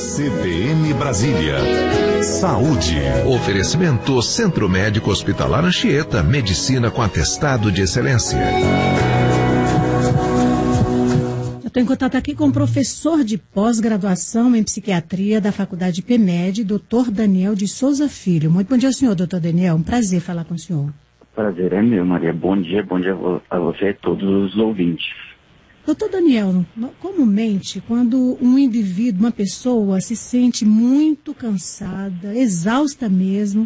CBN Brasília. Saúde. Oferecimento Centro Médico Hospitalar Anchieta, medicina com atestado de excelência. Eu estou em contato aqui com o professor de pós-graduação em psiquiatria da Faculdade PEMED, Dr. Daniel de Souza Filho. Muito bom dia, senhor, doutor Daniel. Um prazer falar com o senhor. Prazer é meu, Maria. Bom dia a você e a todos os ouvintes. Doutor Daniel, comumente, quando um indivíduo, uma pessoa, se sente muito cansada, exausta mesmo,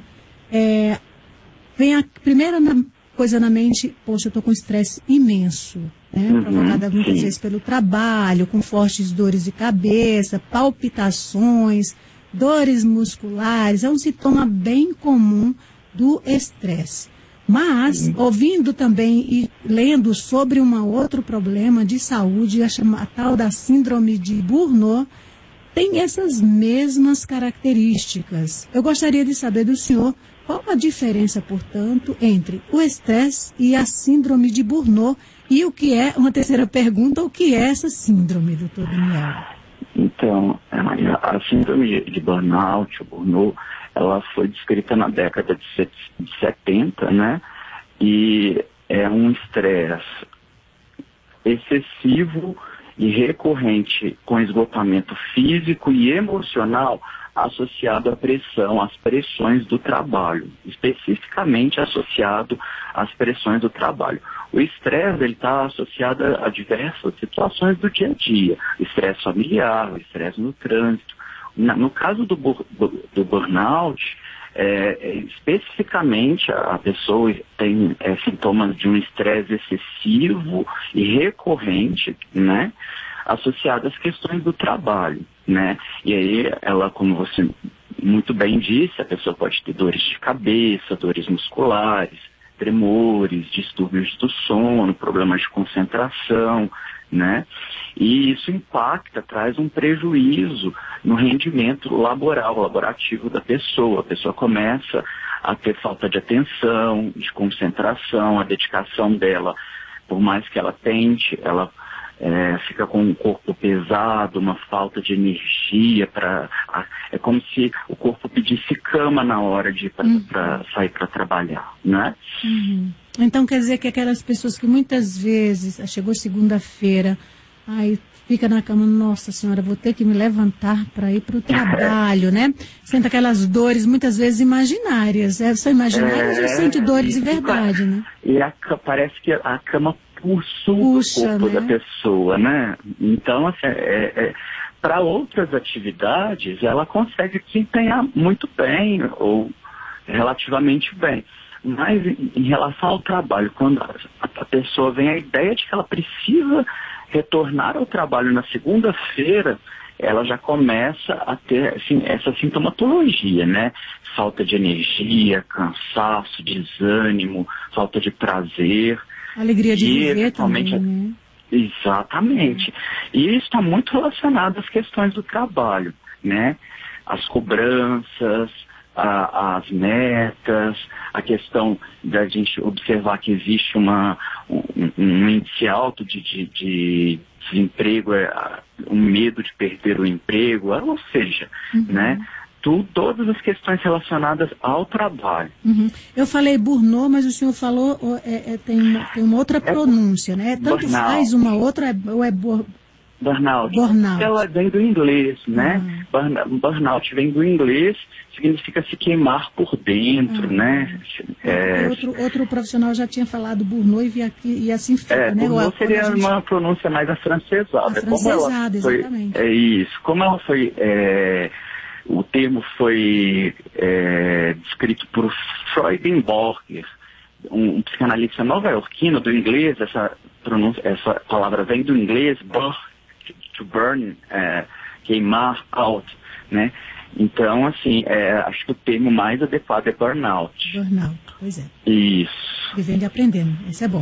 vem a primeira coisa na mente: poxa, eu estou com estresse imenso, né? Provocada muitas vezes pelo trabalho, com fortes dores de cabeça, palpitações, dores musculares. É um sintoma bem comum do estresse. Mas, ouvindo também e lendo sobre um outro problema de saúde, a tal da síndrome de Burnout, tem essas mesmas características. Eu gostaria de saber do senhor qual a diferença, portanto, entre o estresse e a síndrome de Burnout, e o que é, uma terceira pergunta, o que é essa síndrome, doutor Daniel? Então, a síndrome de burnout, o Burnout, ela foi descrita na década de 70, né? E é um estresse excessivo e recorrente com esgotamento físico e emocional associado à pressão, às pressões do trabalho, especificamente associado às pressões do trabalho. O estresse está associado a diversas situações do dia a dia, estresse familiar, o estresse no trânsito. No caso do burnout, especificamente a pessoa tem sintomas de um estresse excessivo e recorrente, né, associado às questões do trabalho, né? E aí ela, como você muito bem disse, a pessoa pode ter dores de cabeça, dores musculares, tremores, distúrbios do sono, problemas de concentração, né? E isso impacta, traz um prejuízo no rendimento laborativo da pessoa. A pessoa começa a ter falta de atenção, de concentração, a dedicação dela, por mais que ela tente, ela fica com um corpo pesado, uma falta de energia, é como se o corpo pedisse cama na hora de ir para sair para trabalhar, né? Então quer dizer que aquelas pessoas que muitas vezes, chegou segunda-feira, aí fica na cama, nossa senhora, vou ter que me levantar para ir para o trabalho, né? Sente aquelas dores muitas vezes imaginárias, são imaginárias ou sente dores de verdade, né? E parece que a cama puxa o corpo, né, da pessoa, né? Então, assim, para outras atividades, ela consegue desempenhar muito bem, ou relativamente bem. Mas em relação ao trabalho, quando a pessoa vem a ideia de que ela precisa retornar ao trabalho na segunda-feira, ela já começa a ter, assim, essa sintomatologia, né? Falta de energia, cansaço, desânimo, falta de prazer. Alegria de viver também, né? Exatamente. E isso está muito relacionado às questões do trabalho, né? As cobranças, as metas, a questão da gente observar que existe um índice alto de desemprego, um medo de perder o emprego, ou seja, né? Todas as questões relacionadas ao trabalho. Eu falei Burnout, mas o senhor falou, tem uma outra pronúncia, né? Tanto burnout. Faz uma outra, ou é burnout. Burnout. Ela vem do inglês, né? Burnout vem do inglês, significa se queimar por dentro, né? Outro profissional já tinha falado Burnout e assim fica, né? Burnout seria uma pronúncia mais afrancesada. Exatamente. É isso. Como ela foi... O termo foi descrito por Freudenberger, um psicanalista nova-iorquino do inglês. Essa palavra vem do inglês, to burn, queimar, out, né? Então, assim, acho que o termo mais adequado é burnout. Burnout, pois é. Isso. Vivendo e aprendendo, isso é bom.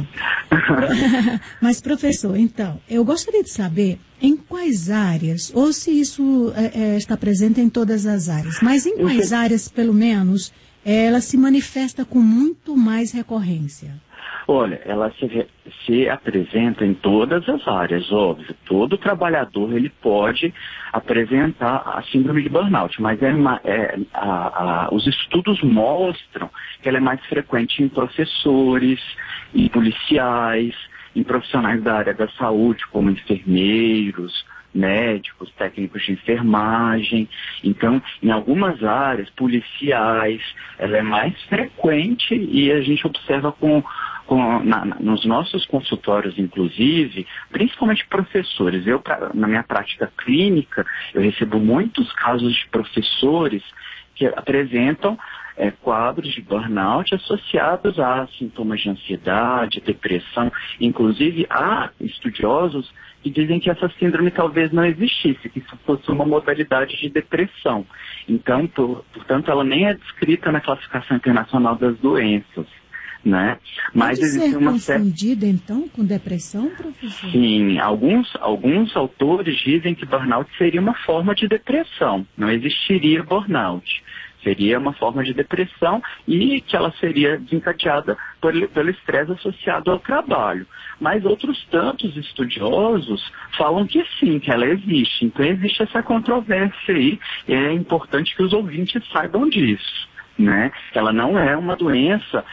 Mas, professor, então, eu gostaria de saber em quais áreas, ou se isso está presente em todas as áreas, mas em quais áreas, pelo menos, ela se manifesta com muito mais recorrência? Olha, ela se apresenta em todas as áreas, óbvio. Todo trabalhador ele pode apresentar a síndrome de burnout, mas os estudos mostram que ela é mais frequente em professores, em policiais, em profissionais da área da saúde, como enfermeiros, médicos, técnicos de enfermagem. Então, em algumas áreas policiais, ela é mais frequente e a gente observa nos nossos consultórios, inclusive, principalmente professores. Na minha prática clínica, eu recebo muitos casos de professores que apresentam quadros de burnout associados a sintomas de ansiedade, depressão. Inclusive, há estudiosos que dizem que essa síndrome talvez não existisse, que isso fosse uma modalidade de depressão. Então, portanto, ela nem é descrita na classificação internacional das doenças, né? Mas existe uma confundida, então, com depressão, professor? Sim, alguns autores dizem que burnout seria uma forma de depressão, não existiria burnout. Seria uma forma de depressão e que ela seria desencadeada pelo estresse associado ao trabalho. Mas outros tantos estudiosos falam que sim, que ela existe. Então existe essa controvérsia aí e é importante que os ouvintes saibam disso, né? Ela não é uma doença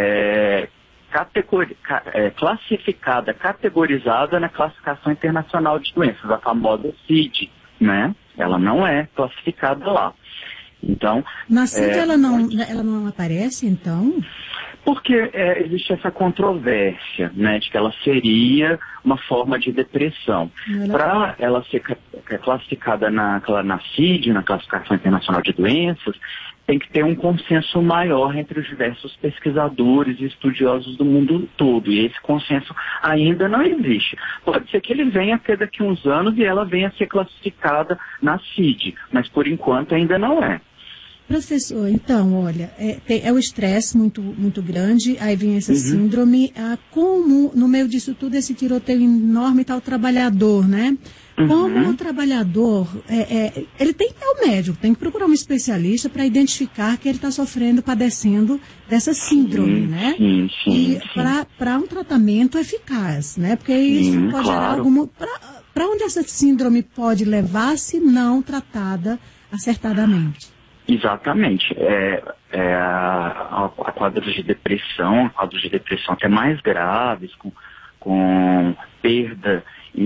classificada, categorizada na Classificação Internacional de Doenças, a famosa CID, né? Ela não é classificada lá. Então, na CID ela não aparece, então? Porque existe essa controvérsia, né, de que ela seria uma forma de depressão. Para ela ser classificada na CID, na Classificação Internacional de Doenças, tem que ter um consenso maior entre os diversos pesquisadores e estudiosos do mundo todo. E esse consenso ainda não existe. Pode ser que ele venha até daqui a uns anos e ela venha a ser classificada na CID, mas por enquanto ainda não é. Professor, então, olha, é o estresse muito grande, aí vem essa síndrome. Como, no meio disso tudo, esse tiroteio enorme está o trabalhador, né? Como o trabalhador, ele tem que ir ao médico, tem que procurar um especialista para identificar que ele está padecendo dessa síndrome, né? Sim. E para um tratamento eficaz, né? Porque isso pode gerar alguma... Para onde essa síndrome pode levar se não tratada acertadamente? Exatamente. A quadros de depressão até mais graves, com perda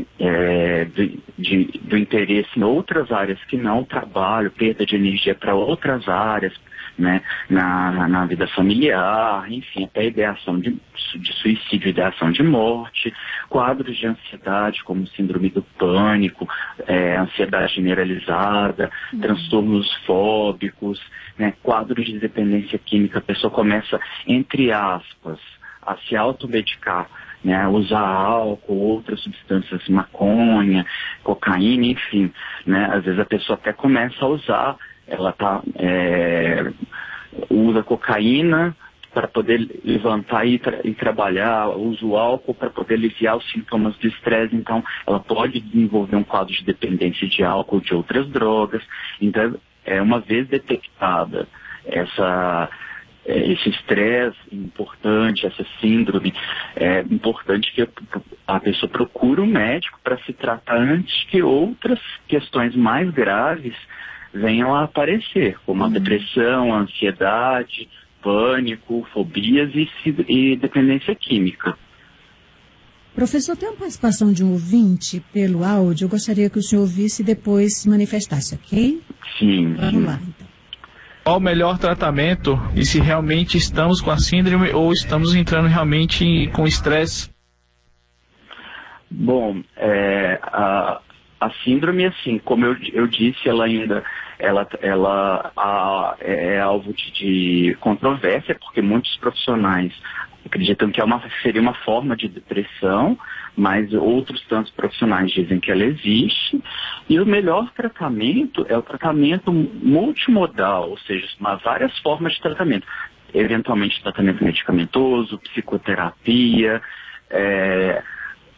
do interesse em outras áreas que não o trabalho, perda de energia para outras áreas, né, na vida familiar, enfim, até ideação de suicídio, ideação de morte, quadros de ansiedade como síndrome do pânico, ansiedade generalizada, transtornos fóbicos, né, quadros de dependência química. A pessoa começa, entre aspas, a se automedicar, né, usar álcool, outras substâncias, maconha, cocaína, enfim, né, às vezes a pessoa até começa a usar, ela usa cocaína para poder levantar e trabalhar, usa o álcool para poder aliviar os sintomas de estresse, então ela pode desenvolver um quadro de dependência de álcool ou de outras drogas. Então, uma vez detectada esse estresse importante, essa síndrome, é importante que a pessoa procure um médico para se tratar antes que outras questões mais graves venham a aparecer, como a depressão, a ansiedade, pânico, fobias e dependência química. Professor, tem uma participação de um ouvinte pelo áudio, eu gostaria que o senhor ouvisse e depois se manifestasse, ok? Sim. Vamos lá, então. Qual o melhor tratamento e se realmente estamos com a síndrome ou estamos entrando realmente com estresse? Bom, a síndrome, assim, como eu disse, ela é alvo de controvérsia, porque muitos profissionais acreditam que seria uma forma de depressão, mas outros tantos profissionais dizem que ela existe. E o melhor tratamento é o tratamento multimodal, ou seja, várias formas de tratamento. Eventualmente tratamento medicamentoso, psicoterapia,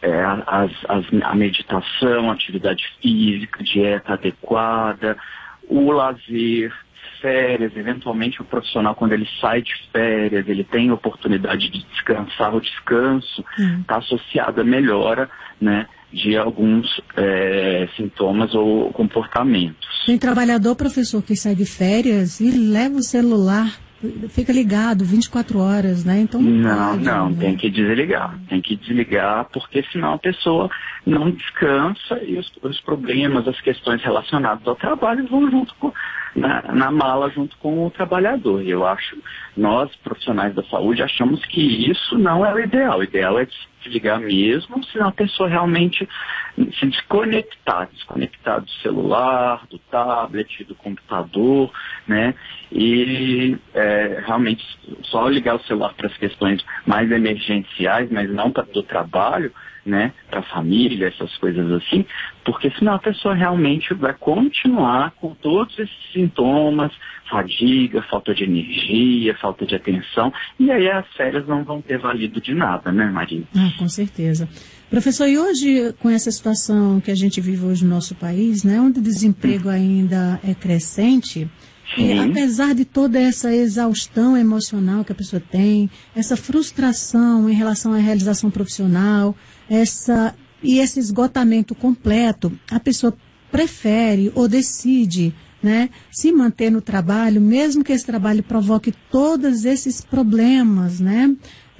a meditação, atividade física, dieta adequada, o lazer, férias, eventualmente o profissional, quando ele sai de férias, ele tem oportunidade de descansar, o descanso está associado à melhora, né, de alguns sintomas ou comportamentos. Tem trabalhador, professor, que sai de férias e leva o celular, fica ligado 24 horas, né? Então não, né? Tem que desligar, porque senão a pessoa não descansa e os problemas, as questões relacionadas ao trabalho vão junto na mala junto com o trabalhador. E eu acho, nós, profissionais da saúde, achamos que isso não é o ideal. O ideal é desligar mesmo, senão a pessoa realmente se desconectar do celular, do tablet, do computador, né? E realmente só ligar o celular para as questões mais emergenciais, mas não para do trabalho, né, para a família, essas coisas assim, porque senão a pessoa realmente vai continuar com todos esses sintomas, fadiga, falta de energia, falta de atenção, e aí as férias não vão ter valido de nada, né, Maria? Com certeza. Professor, e hoje, com essa situação que a gente vive hoje no nosso país, né, onde o desemprego ainda é crescente, apesar de toda essa exaustão emocional que a pessoa tem, essa frustração em relação à realização profissional, esse esgotamento completo, a pessoa prefere ou decide, né, se manter no trabalho, mesmo que esse trabalho provoque todos esses problemas, né,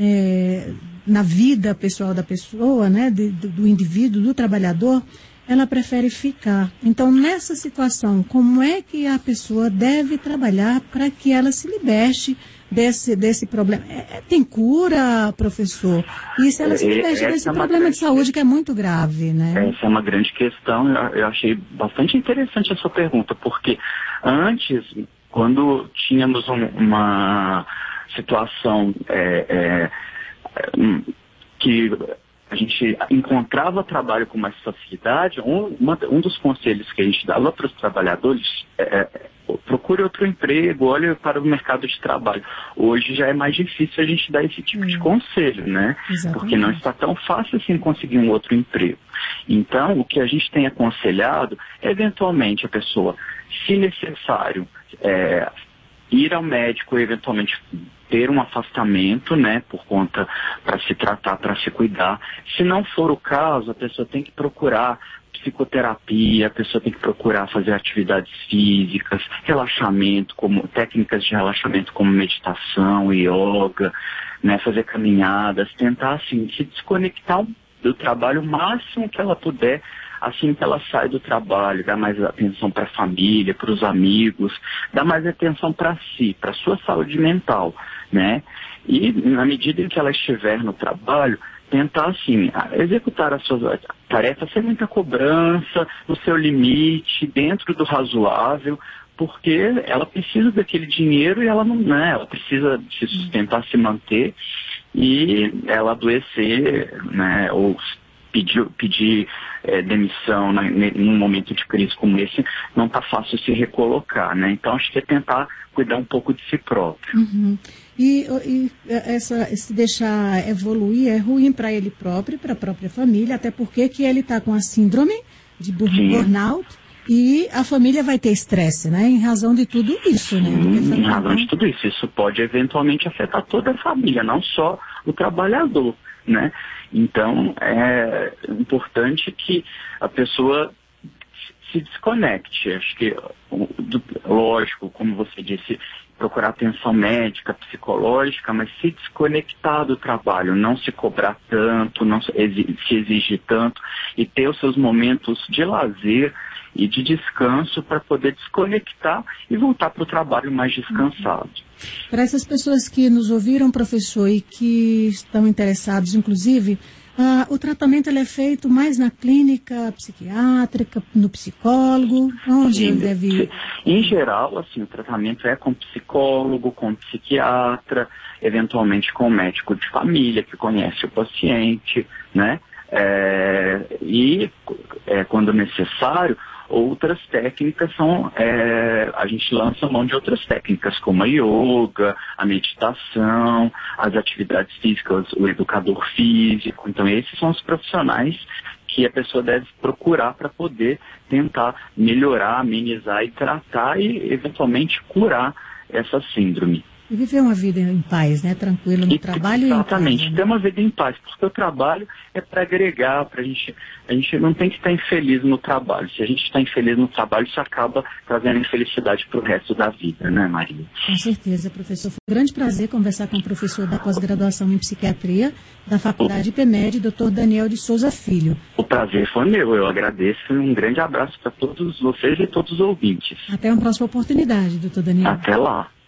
na vida pessoal da pessoa, né, do indivíduo, do trabalhador, ela prefere ficar. Então, nessa situação, como é que a pessoa deve trabalhar para que ela se liberte desse problema? Tem cura, professor? E se ela se liberte desse problema de saúde que é muito grave, né? Essa é uma grande questão. Eu achei bastante interessante a sua pergunta, porque antes, quando tínhamos uma situação que a gente encontrava trabalho com mais facilidade, um dos conselhos que a gente dava para os trabalhadores procure outro emprego, olhe para o mercado de trabalho. Hoje já é mais difícil a gente dar esse tipo de conselho, né? Exatamente. Porque não está tão fácil assim conseguir um outro emprego. Então, o que a gente tem aconselhado é, eventualmente, a pessoa, se necessário, ir ao médico, eventualmente ter um afastamento, né, por conta, para se tratar, para se cuidar. Se não for o caso, a pessoa tem que procurar psicoterapia, a pessoa tem que procurar fazer atividades físicas, relaxamento, como técnicas de relaxamento como meditação, yoga, né, fazer caminhadas, tentar, assim, se desconectar do trabalho o máximo que ela puder, assim que ela sai do trabalho, dar mais atenção para a família, para os amigos, dar mais atenção para si, para a sua saúde mental, né? E na medida em que ela estiver no trabalho, tentar, assim, executar as suas tarefas sem muita cobrança, no seu limite, dentro do razoável, porque ela precisa daquele dinheiro e ela não, né? Ela precisa se sustentar, se manter, e ela adoecer, né? Ou pedir demissão num momento de crise como esse, não está fácil se recolocar, né? Então, acho que é tentar cuidar um pouco de si próprio. Uhum. E se deixar evoluir é ruim para ele próprio, para a própria família, até porque que ele está com a síndrome de burnout e a família vai ter estresse, né? Em razão de tudo isso, né? Em razão de tudo isso. Isso pode eventualmente afetar toda a família, não só o trabalhador, né? Então, é importante que a pessoa se desconecte. Acho que, lógico, como você disse, procurar atenção médica, psicológica, mas se desconectar do trabalho, não se cobrar tanto, não se exigir tanto, e ter os seus momentos de lazer e de descanso para poder desconectar e voltar para o trabalho mais descansado. Para essas pessoas que nos ouviram, professor, e que estão interessados, inclusive, o tratamento ele é feito mais na clínica psiquiátrica, no psicólogo, onde ele deve... Em geral, assim, o tratamento é com psicólogo, com psiquiatra, eventualmente com médico de família que conhece o paciente, né? Quando necessário, outras técnicas a gente lança mão de outras técnicas, como a yoga, a meditação, as atividades físicas, o educador físico. Então, esses são os profissionais que a pessoa deve procurar para poder tentar melhorar, amenizar e tratar e eventualmente curar essa síndrome. E viver uma vida em paz, né? Tranquilo no trabalho e em casa. Exatamente, ter uma vida em paz, porque o trabalho é para agregar, a gente não tem que estar infeliz no trabalho. Se a gente está infeliz no trabalho, isso acaba trazendo infelicidade para o resto da vida, né, Maria? Com certeza, professor. Foi um grande prazer conversar com o professor da pós-graduação em psiquiatria da Faculdade IPMED, Dr. Daniel de Souza Filho. O prazer foi meu, eu agradeço e um grande abraço para todos vocês e todos os ouvintes. Até uma próxima oportunidade, doutor Daniel. Até lá.